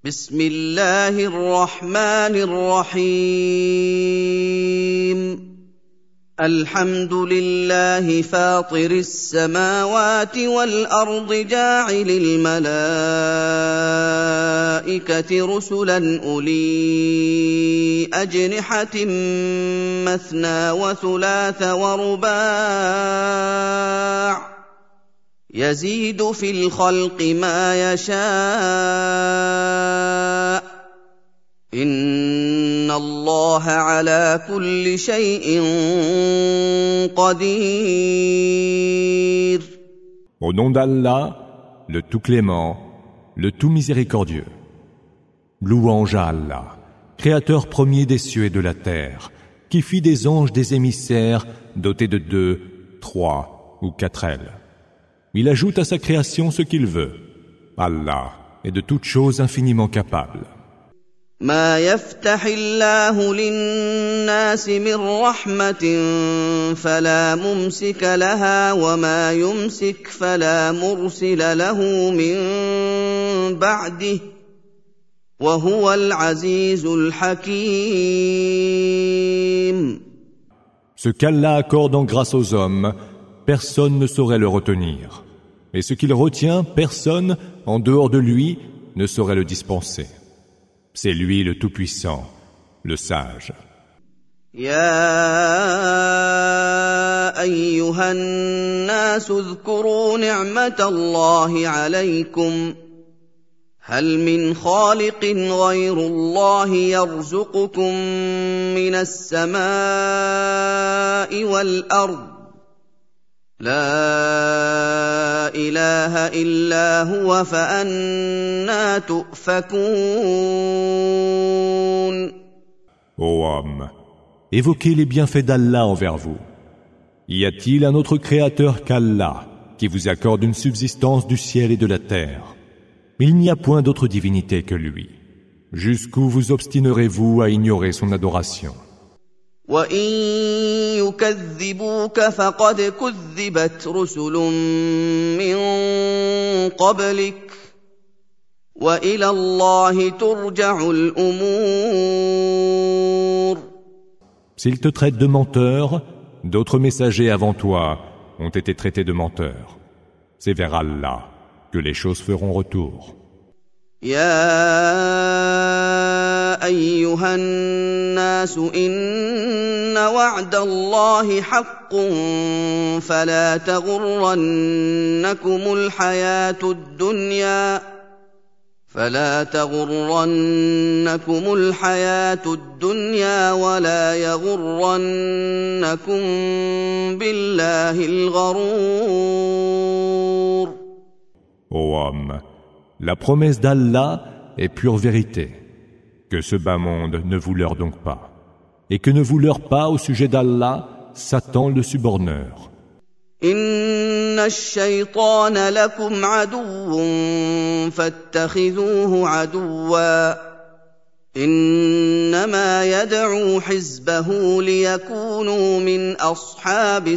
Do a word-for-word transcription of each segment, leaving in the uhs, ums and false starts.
بسم الله الرحمن الرحيم الحمد لله فاطر السماوات والأرض جاعل الملائكة رسلا أولي أجنحة مثنى وثلاث ورباع يزيد في الخلق ما يشاء إن الله على كل شيء قدير. Au nom d'Allah, le tout clément, le tout miséricordieux. Louange à Allah, créateur premier des cieux et de la terre, qui fit des anges des émissaires dotés de deux, trois ou quatre ailes. Il ajoute à sa création ce qu'il veut. Allah est de toutes choses infiniment capable. ما يفتح الله للناس من رحمة فلا ممسك لها وما يمسك فلا مرسل له من بعده وهو العزيز الحكيم. Ce qu'Allah accorde en grâce aux hommes, personne ne saurait le retenir. Et ce qu'il retient, personne, en dehors de lui, ne saurait le dispenser. C'est lui le Tout-Puissant, le Sage. يا أيها الناس اذكروا نعمة الله عليكم هل من خالق غير الله يرزقكم من السماء والأرض لا إله إلا هو فأنى تؤفكون. Ô homme, évoquez les bienfaits d'Allah envers vous. Y a-t-il un autre créateur qu'Allah qui vous accorde une subsistance du ciel et de la terre? Il n'y a point d'autre divinité que lui. Jusqu'où vous obstinerez-vous à ignorer son adoration? وَإِن يُكَذِّبُوكَ فَقَدْ كُذِّبَتْ رُسُلٌ مِّن قَبْلِكَ وَإِلَى اللَّهِ تُرْجَعُ الْأُمُورُ. S'ils te traitent de menteur, d'autres messagers avant toi ont été traités de menteurs. C'est vers Allah que les choses feront retour. يا أيها الناس إن وعد الله حق فلا تغرنكم الحياة الدنيا فلا تغرنكم الحياة الدنيا ولا يغرنكم بالله الغرور. Ô homme, la promesse d'Allah est pure vérité. Que ce bas monde ne vous leurre donc pas. Et que ne vous leurre pas au sujet d'Allah, Satan le suborneur. Inna ash-shaytana lakum aduwwun fattakhizuhu aduwwa. Innama yad'u hizbahu liyakunu min ashabis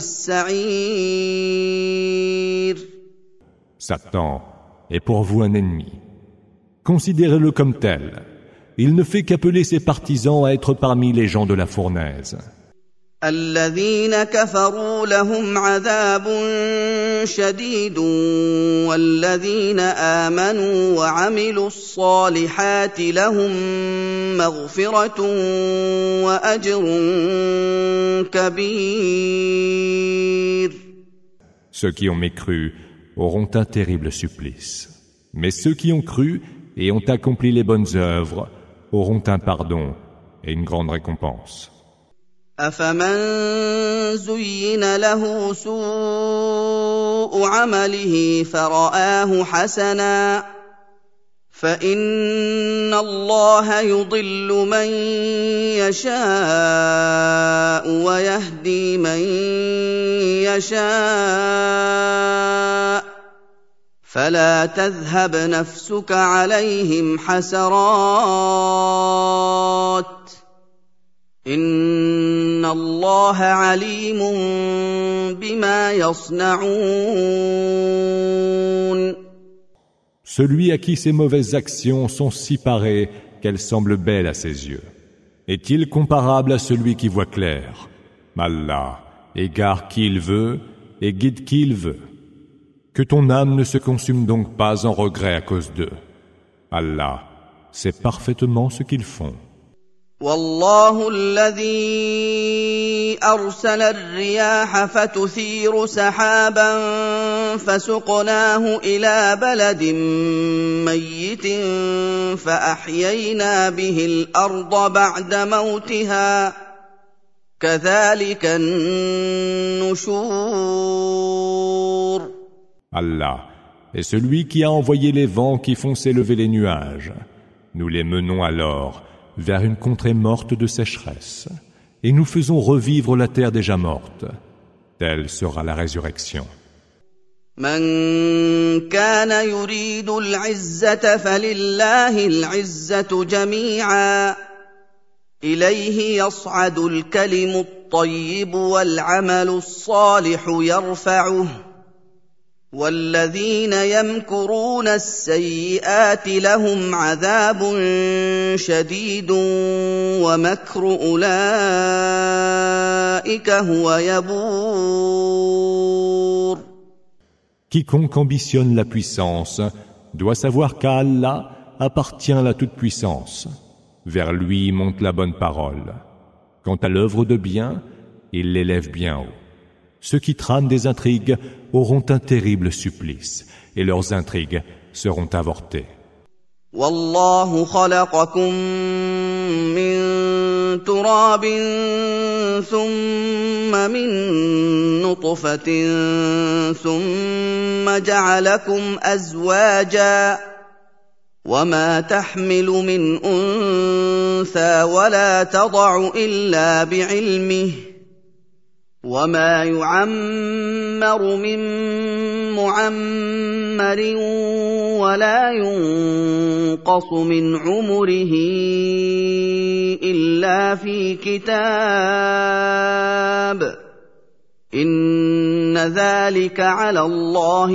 sa'ir. Satan est pour vous un ennemi. Considérez-le comme tel. Il ne fait qu'appeler ses partisans à être parmi les gens de la fournaise. الذين كفروا لهم عذاب شديد والذين آمنوا وعملوا الصالحات لهم مغفرة وأجر كبير. Ceux qui ont mécru auront un terrible supplice. Mais ceux qui ont cru et ont accompli les bonnes œuvres auront un pardon et une grande récompense. أفمن زين له سوء عمله فرآه حسنا فإن الله يضل من يشاء ويهدي من يشاء فلا تذهب نفسك عليهم حسرات إن الله عليم بما يصنعون. Celui à qui ses mauvaises actions sont si parées qu'elles semblent belles à ses yeux. Est-il comparable à celui qui voit clair? Allah égare qui il veut et guide qui il veut. Que ton âme ne se consume donc pas en regret à cause d'eux. Allah sait parfaitement ce qu'ils font. والله الذي أرسل الرياح فتثير سحابا فسقناه إلى بلد ميت فأحيينا به الأرض بعد موتها كذلك النشور. Allah est celui qui a envoyé les vents qui font s'élever les nuages. Nous les menons alors vers une contrée morte de sécheresse, et nous faisons revivre la terre déjà morte. Telle sera la résurrection. من كان يريد العزة فلله العزة جميعا إليه يصعد الكلم الطيب والعمل الصالح يرفعه والذين يمكرون السيئات لهم عذاب شديد ومكر أولئك هو يبور. Quiconque ambitionne la puissance doit savoir qu'à Allah appartient la toute-puissance. Vers lui monte la bonne parole. Quant à l'œuvre de bien, il l'élève bien haut. Ceux qui trament des intrigues auront un terrible supplice, et leurs intrigues seront avortées. والله خلقكم من تراب ثم من نطفة ثم جعلكم أزواجا وما تحمل من أنثى ولا تضع إلا بعلمه وما يعمر من معمر ولا ينقص من عمره إلا في كتاب إن ذلك على الله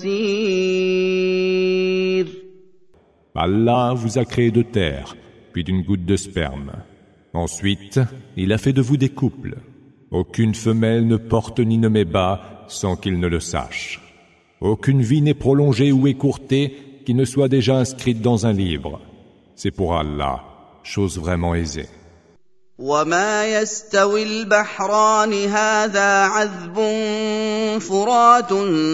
يسير. Allah vous a créé de terre, puis d'une goutte de sperme. Ensuite, il a fait de vous des couples. Aucune femelle ne porte ni ne met bas sans qu'il ne le sache. Aucune vie n'est prolongée ou écourtée qui ne soit déjà inscrite dans un livre. C'est pour Allah, chose vraiment aisée. وما يستوي البحران هذا عذب فرات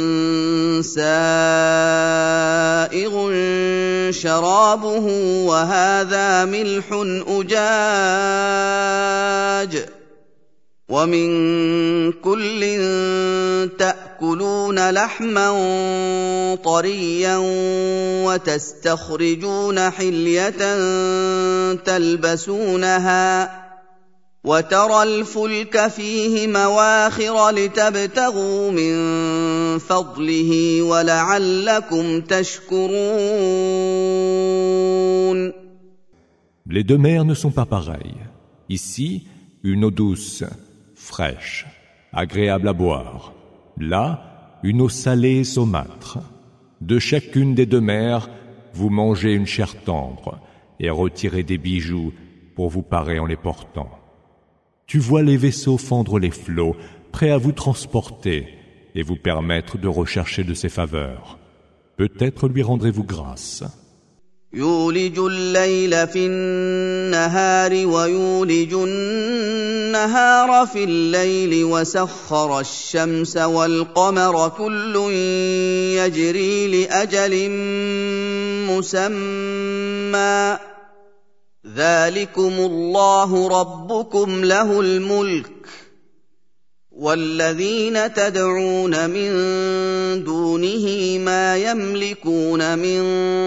سائغ شرابه وهذا ملح أجاج ومن كل تأكلون لحما طريا وتستخرجون حلية تلبسونها وترى الفلك فيه مواخر لتبتغوا من فضله ولعلكم تشكرون. Les deux mers ne sont pas pareilles. Ici, une eau douce, fraîche, agréable à boire. Là, une eau salée et saumâtre. De chacune des deux mers, vous mangez une chair tendre et retirez des bijoux pour vous parer en les portant. Tu vois les vaisseaux fendre les flots, prêts à vous transporter et vous permettre de rechercher de ses faveurs. Peut-être lui rendrez-vous grâce. يولج الليل في النهار ويولج النهار في الليل وسخر الشمس والقمر كل يجري لأجل مسمى ذلكم الله ربكم له الملك والذين تدعون من دونه ما يملكون من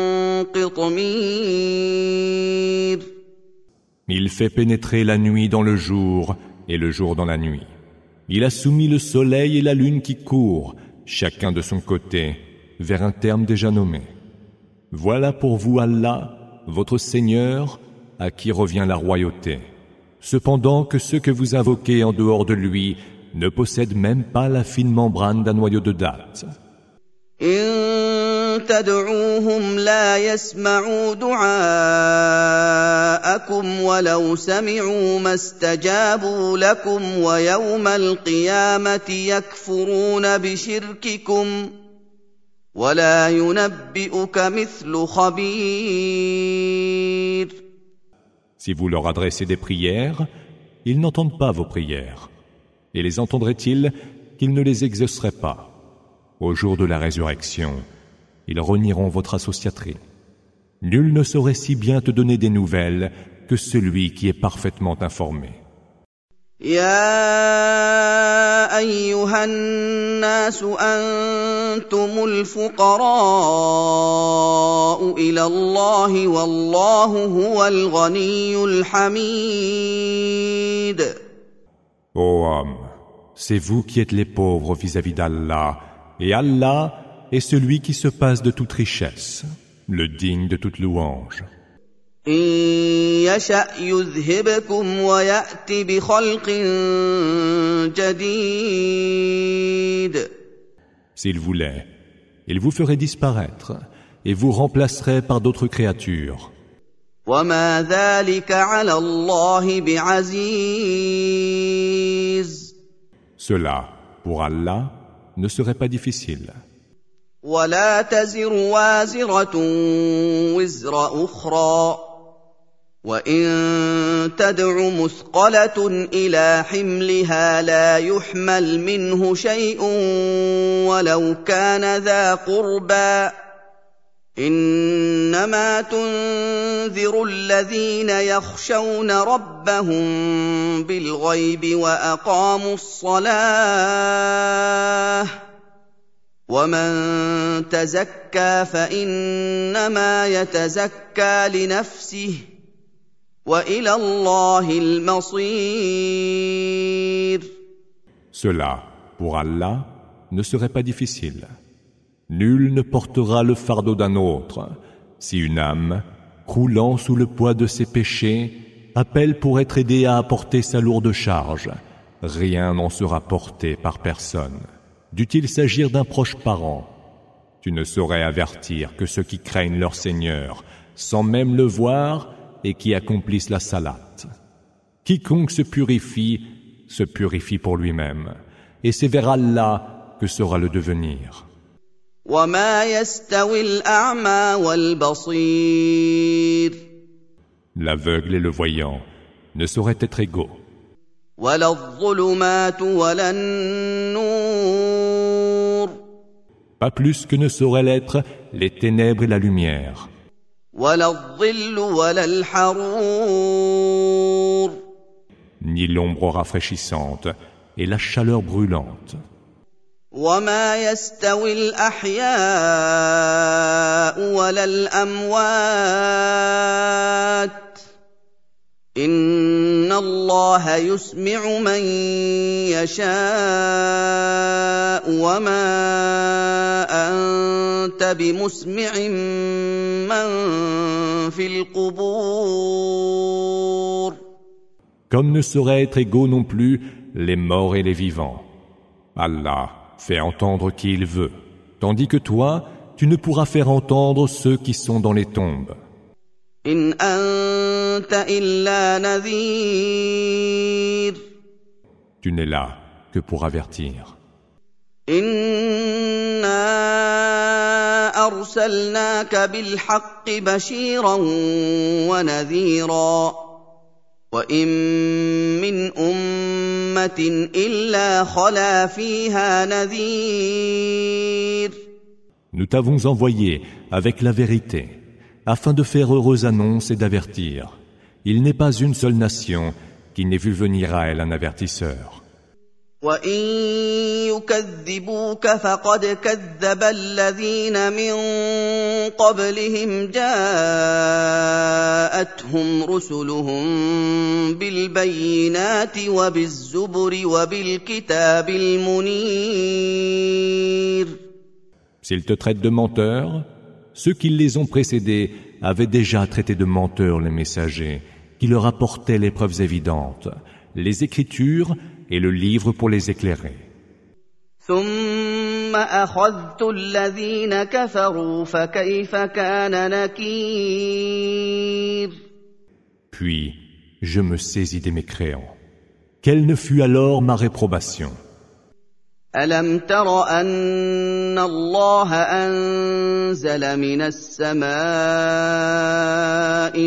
قطمير. Il fait pénétrer la nuit dans le jour et le jour dans la nuit. Il a soumis le soleil et la lune qui courent, chacun de son côté, vers un terme déjà nommé. Voilà pour vous Allah, votre Seigneur, à qui revient la royauté. Cependant que ceux que vous invoquez en dehors de lui ne possèdent même pas la fine membrane d'un noyau de dattes. إن تدعوهم لا يسمعوا دعاءكم ولو سمعوا ما استجابوا لكم ويوم القيامة يكفرون بشرككم ولا ينبئك مثل خبير. Si vous leur adressez des prières, ils n'entendent pas vos prières. Et les entendraient-ils qu'ils ne les exauceraient pas? Au jour de la résurrection, ils renieront votre associaterie. Nul ne saurait si bien te donner des nouvelles que celui qui est parfaitement informé. يا أيها الناس أنتم الفقراء إلى الله والله هو الغني الحميد. Ô homme, c'est vous qui êtes les pauvres vis-à-vis d'Allah, et Allah est celui qui se passe de toute richesse, le digne de toute louange. إن يشأ يذهبكم ويأت بخلق جديد. S'il voulait, il vous ferait disparaître et vous remplacerait par d'autres créatures. وما ذلك على الله بعزيز. Cela, pour Allah, ne serait pas difficile. ولا تزر وازرة وزر أخرى وإن تدع مثقلة إلى حملها لا يحمل منه شيء ولو كان ذا قربى إنما تنذر الذين يخشون ربهم بالغيب وأقاموا الصلاة ومن تزكى فإنما يتزكى لنفسه وإلى الله المصير. Cela, pour Allah, ne serait pas difficile. Nul ne portera le fardeau d'un autre. Si une âme, croulant sous le poids de ses péchés, appelle pour être aidée à apporter sa lourde charge, rien n'en sera porté par personne. Dût-il s'agir d'un proche parent, tu ne saurais avertir que ceux qui craignent leur Seigneur, sans même le voir, et qui accomplissent la salate. Quiconque se purifie, se purifie pour lui-même, et c'est vers Allah que sera le devenir. وما يستوي الأعمى والبصير. L'aveugle et le voyant ne sauraient être égaux. ولا الظلمات ولا النور. Pas plus que ne sauraient l'être les ténèbres et la lumière. ولا الظل ولا الحرور. Ni l'ombre rafraîchissante et la chaleur brûlante. وما يستوي الأحياء ولا الأموات إن الله يسمع من يشاء وما أنت بمسمع من في القبور. Comme ne sauraient être égaux non plus les morts et les vivants. Allah fait entendre qui il veut, tandis que toi, tu ne pourras faire entendre ceux qui sont dans les tombes. إن أنت إلا نذير. Tu n'es là que pour avertir. إنا أرسلناك بالحق بشيرا ونذيرا وإن من أمة إلا خلا فيها نذير. Nous t'avons envoyé avec la vérité, afin de faire heureuse annonce et d'avertir. Il n'est pas une seule nation qui n'ait vu venir à elle un avertisseur. وَإِن يُكَذِّبُوكَ فَقَدْ كَذَّبَ الَّذِينَ مِن قَبْلِهِمْ جَاءَتْهُمْ رُسُلُهُم بِالْبَيِّنَاتِ وَبِالزُّبُرِ وَبِالْكِتَابِ الْمُنِيرِ. S'ils te traitent de menteurs, ceux qui les ont précédés avaient déjà traité de menteurs les messagers, qui leur apportaient les preuves évidentes, les écritures et le livre pour les éclairer. ثُمَّ ثم أخذت الذين كفروا فكيف كان نكير. Puis je me saisis des mécréants. Quelle ne fut alors ma réprobation? ألم تر أن الله أنزل من السماء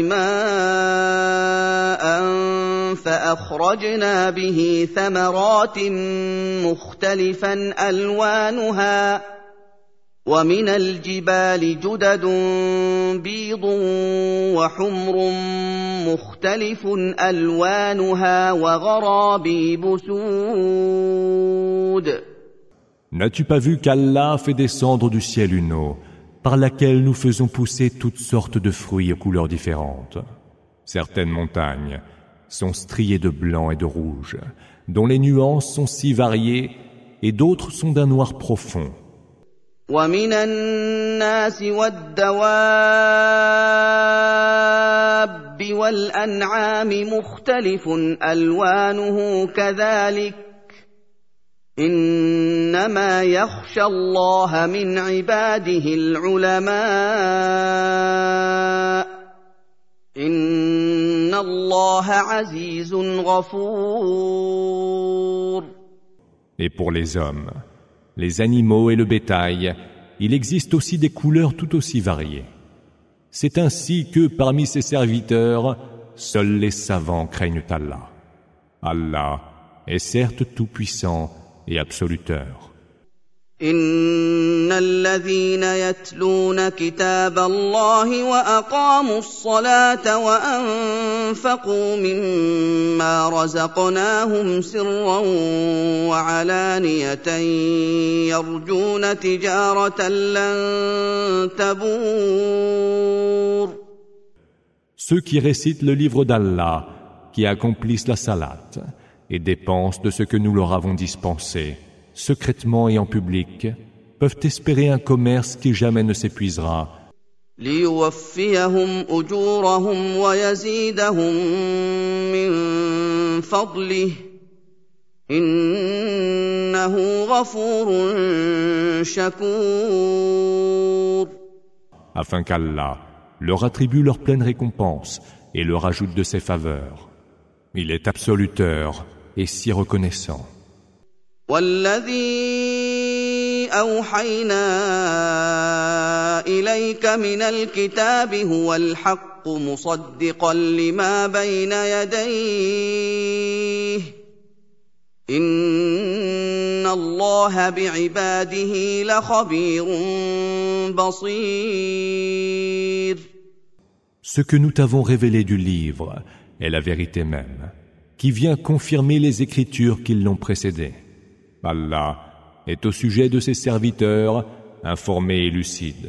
ماء فأخرجنا به ثمرات مختلفا ألوانها ومن الجبال جدد بيض وحمر مختلف ألوانها وغرابيب سود. N'as-tu pas vu qu'Allah fait descendre du ciel une eau, par laquelle nous faisons pousser toutes sortes de fruits aux couleurs différentes? Certaines montagnes sont striées de blanc et de rouge, dont les nuances sont si variées, et d'autres sont d'un noir profond. ومن الناس والدواب والأنعام مختلف ألوانه كذلك إنما يخشى الله من عباده العلماء إن الله عزيز غفور. Et pour les hommes, les animaux et le bétail, il existe aussi des couleurs tout aussi variées. C'est ainsi que, parmi ses serviteurs, seuls les savants craignent Allah. Allah est certes tout-puissant et absoluteur. إن الذين يتلون كتاب الله وأقاموا الصلاة وأنفقوا مما رزقناهم سرا وعلانية يرجون تجارة لن تبور. Ceux qui récitent le livre d'Allah, qui accomplissent la salat et dépensent de ce que nous leur avons dispensé, secrètement et en public, peuvent espérer un commerce qui jamais ne s'épuisera. ليوفيهم أجورهم ويزيدهم من فضله إنه غفور شكور. Afin qu'Allah leur attribue leur pleine récompense et leur ajoute de ses faveurs. Il est absoluteur et si reconnaissant. والذي أوحينا إليك من الكتاب هو الحق مصدقا لما بين يديه إن الله بعباده لخبير بصير. Ce que nous t'avons révélé du livre est la vérité même, qui vient confirmer les écritures qui l'ont précédé. Allah est au sujet de ses serviteurs informé et lucide.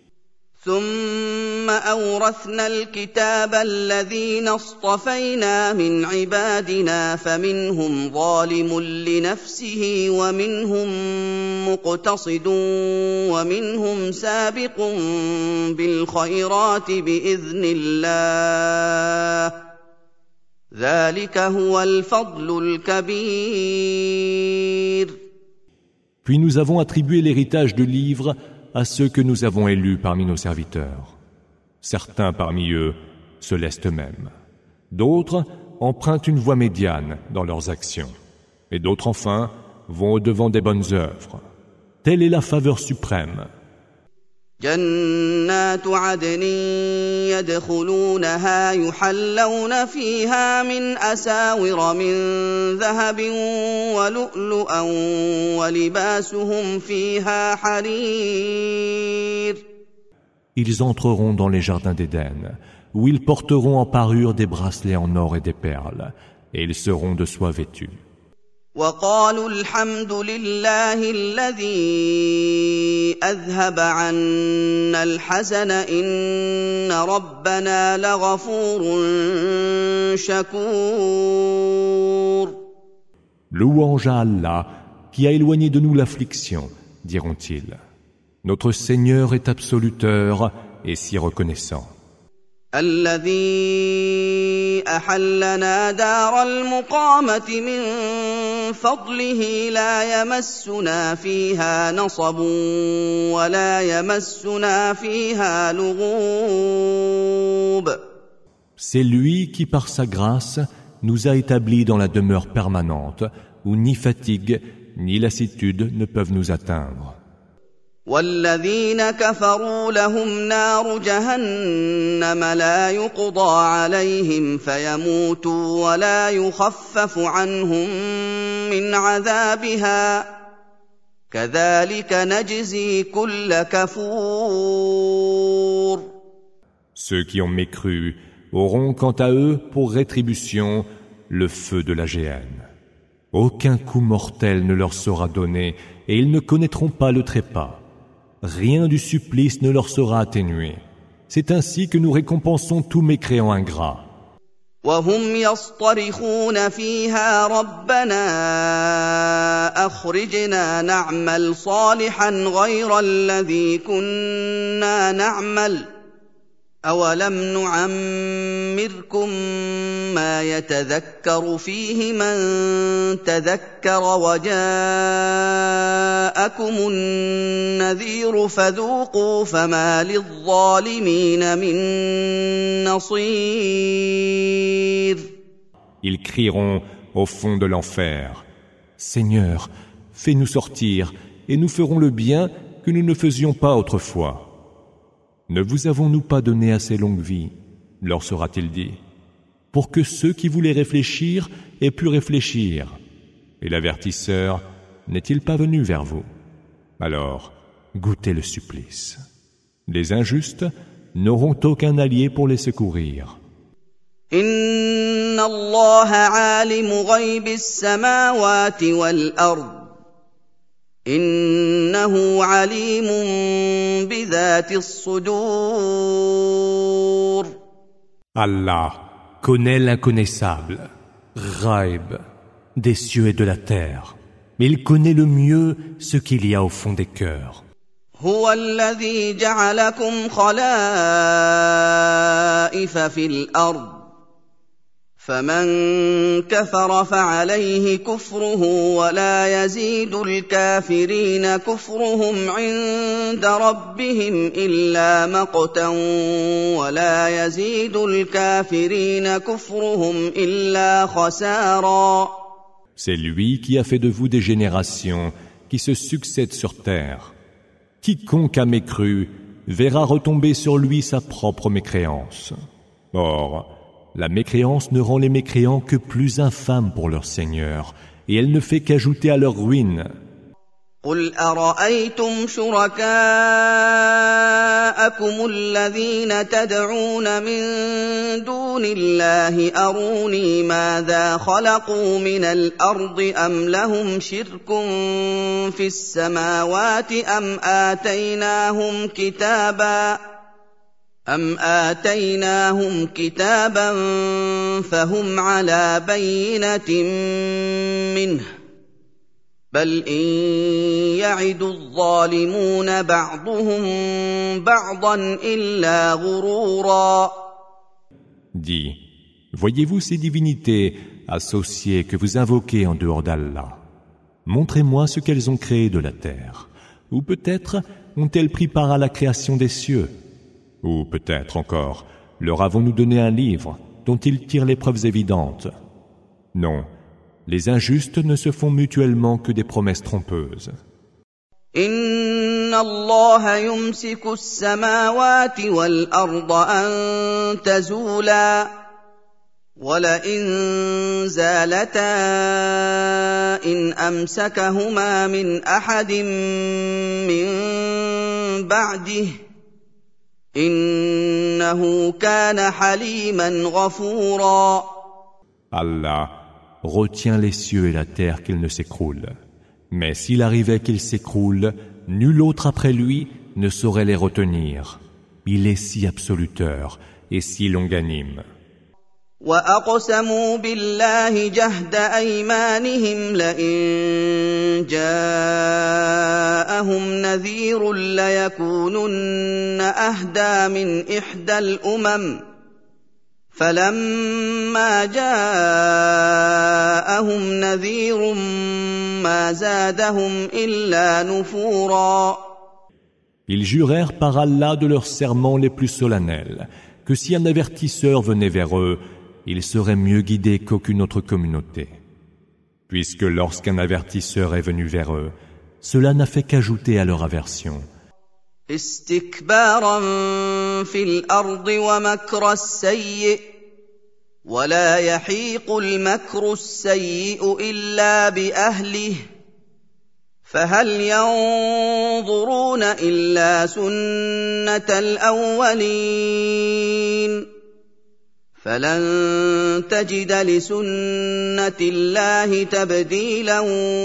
ثم أورثنا الكتاب الذين اصطفينا من عبادنا فمنهم ظالم لنفسه ومنهم مقتصد ومنهم سابق بالخيرات بإذن الله ذلك هو الفضل الكبير. Puis nous avons attribué l'héritage du livre à ceux que nous avons élus parmi nos serviteurs. Certains parmi eux se laissent eux-mêmes. D'autres empruntent une voie médiane dans leurs actions. Et d'autres enfin vont au-devant des bonnes œuvres. Telle est la faveur suprême. جنات عدن يدخلونها يحلون فيها من أساور من ذهب ولؤلؤا ولباسهم فيها حرير. Ils entreront dans les jardins d'Éden, où ils porteront en parure des bracelets en or et des perles, et ils seront de soie vêtus. وقالوا الحمد لله الذي أذهب عنا الحزن إن ربنا لغفور شكور. Louange à Allah qui a éloigné de nous l'affliction, diront-ils. Notre Seigneur est absoluteur et si reconnaissant. الذي أحلنا دار المقامة من فضله لا يمسنا فيها نصب ولا يمسنا فيها لغوب. C'est lui qui, par sa grâce, nous a établis dans la demeure permanente, où ni fatigue ni lassitude ne peuvent nous atteindre. والذين كفروا لهم نار جهنم لا يقضى عليهم فيموتوا ولا يخفف عنهم من عذابها كذلك نجزي كل كفور. Ceux qui ont mécru auront quant à eux pour rétribution le feu de la géhenne. Aucun coup mortel ne leur sera donné et ils ne connaîtront pas le trépas. Rien du supplice ne leur sera atténué. C'est ainsi que nous récompensons tous mécréants ingrats. وهم يصطرخون فيها ربنا أخرجنا نعمل صالحا غير الذي كنا نعمل أولم نعمركم ما يتذكر فيه من تذكر وجاءكم النذير فذوقوا فما للظالمين من نصير. Ils crieront au fond de l'enfer: Seigneur, fais-nous sortir et nous ferons le bien que nous ne faisions pas autrefois. Ne vous avons-nous pas donné assez longue vie, leur sera-t-il dit, pour que ceux qui voulaient réfléchir aient pu réfléchir? Et l'avertisseur n'est-il pas venu vers vous? Alors, goûtez le supplice. Les injustes n'auront aucun allié pour les secourir. Inna Allah alimu ghaybi as-samawati wal-ard. إنه عليم بذات الصدور. Allah connaît l'inconnaissable, Ghaib, des cieux et de la terre, mais il connaît le mieux ce qu'il y a au fond des cœurs. هو الذي جعلكم خلائف في الأرض فمن كفر فعليه كفره ولا يزيد الكافرين كفرهم عند ربهم إلا مقتا ولا يزيد الكافرين كفرهم إلا خسارا. C'est lui qui a fait de vous des générations qui se succèdent sur terre. Quiconque a mécru verra retomber sur lui sa propre mécréance. Or, la mécréance ne rend les mécréants que plus infâmes pour leur Seigneur, et elle ne fait qu'ajouter à leur ruine. قل أرأيتم شركاءكم الذين تدعون من دون الله أروني ماذا خلقوا من الأرض أم لهم شرك في السماوات أم آتيناهم كتابا أم آتيناهم كتابا فهم على بينة منه بل إن يعد الظالمون بعضهم بعضا إلا غرورا. Dis, voyez-vous ces divinités associées que vous invoquez en dehors d'Allah? Montrez-moi ce qu'elles ont créé de la terre. Ou peut-être ont-elles pris part à la création des cieux? Ou peut-être encore, leur avons-nous donné un livre dont ils tirent les preuves évidentes? Non, les injustes ne se font mutuellement que des promesses trompeuses. Inna Allah yumsiku as-samawati wal-arda an tazula wa la in zalata in amsakahuma min ahadin min ba'dihi innahu kana haliman ghafura. Allah retient les cieux et la terre qu'ils ne s'écroulent. Mais s'il arrivait qu'ils s'écroulent, nul autre après lui ne saurait les retenir. Il est si absoluteur et si longanime. وَأَقْسَمُوا بِاللَّهِ جَهْدَ أَيْمَانِهِمْ لَئِن جَاءَهُمْ نَذِيرٌ لَّيَكُونُنَّ أَهْدَىٰ مِنْ إِحْدَى الْأُمَمِ فلما جاءهم نذير ما زادهم إلا نفورا. Ils jurèrent par Allah de leurs serments les plus solennels que si un avertisseur venait vers eux, ils seraient mieux guidés qu'aucune autre communauté. Puisque lorsqu'un avertisseur est venu vers eux, cela n'a fait qu'ajouter à leur aversion. استكبارا في الأرض ومكر السيء ولا يحيق المكر السيء إلا بأهله فهل ينظرون إلا سنة الأولين فلن تجد لسنة الله تبديلا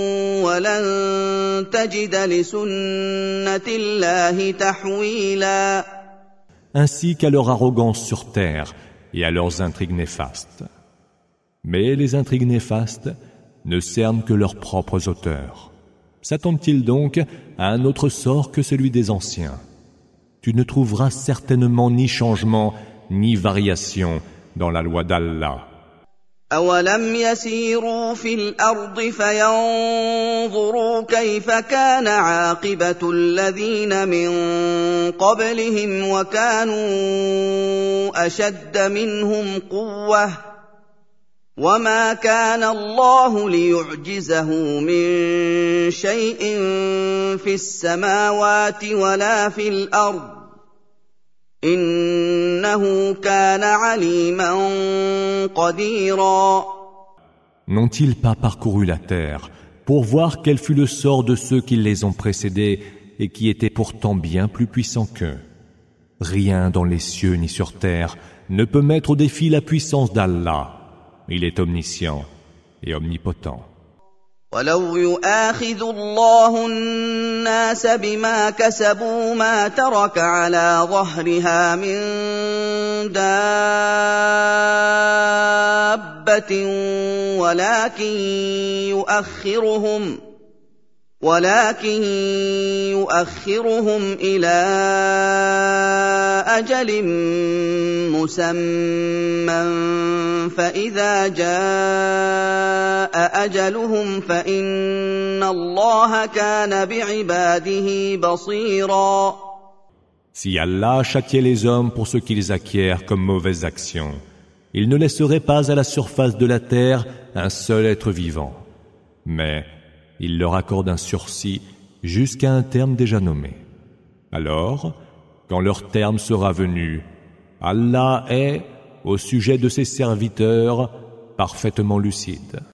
ولن تجد لسنة الله تحويلا. Ainsi qu'à leur arrogance sur terre et à leurs intrigues néfastes. Mais les intrigues néfastes ne cernent que leurs propres auteurs. S'attendent-ils donc à un autre sort que celui des anciens? Tu ne trouveras certainement ni changement ni variation dans la loi d'Allah. أولم يسيروا في الأرض فينظروا كيف كان عاقبة الذين من قبلهم وكانوا أشد منهم قوة وما كان الله ليعجزه من شيء في السماوات ولا في الأرض إنه كان عليما قديرا. N'ont-ils pas parcouru la terre pour voir quel fut le sort de ceux qui les ont précédés et qui étaient pourtant bien plus puissants qu'eux? Rien dans les cieux ni sur terre ne peut mettre au défi la puissance d'Allah. Il est omniscient et omnipotent. ولو يؤاخذ الله الناس بما كسبوا ما ترك على ظهرها من دابة ولكن يؤخرهم ولكن يؤخرهم إلى أجل مسمى فإذا جاء أجلهم فإن الله كان بعباده بصيرا. Si Allah châtiait les hommes pour ce qu'ils acquièrent comme mauvaises actions, il ne laisserait pas à la surface de la terre un seul être vivant. Mais il leur accorde un sursis jusqu'à un terme déjà nommé. Alors, quand leur terme sera venu, Allah est, au sujet de ses serviteurs, parfaitement lucide.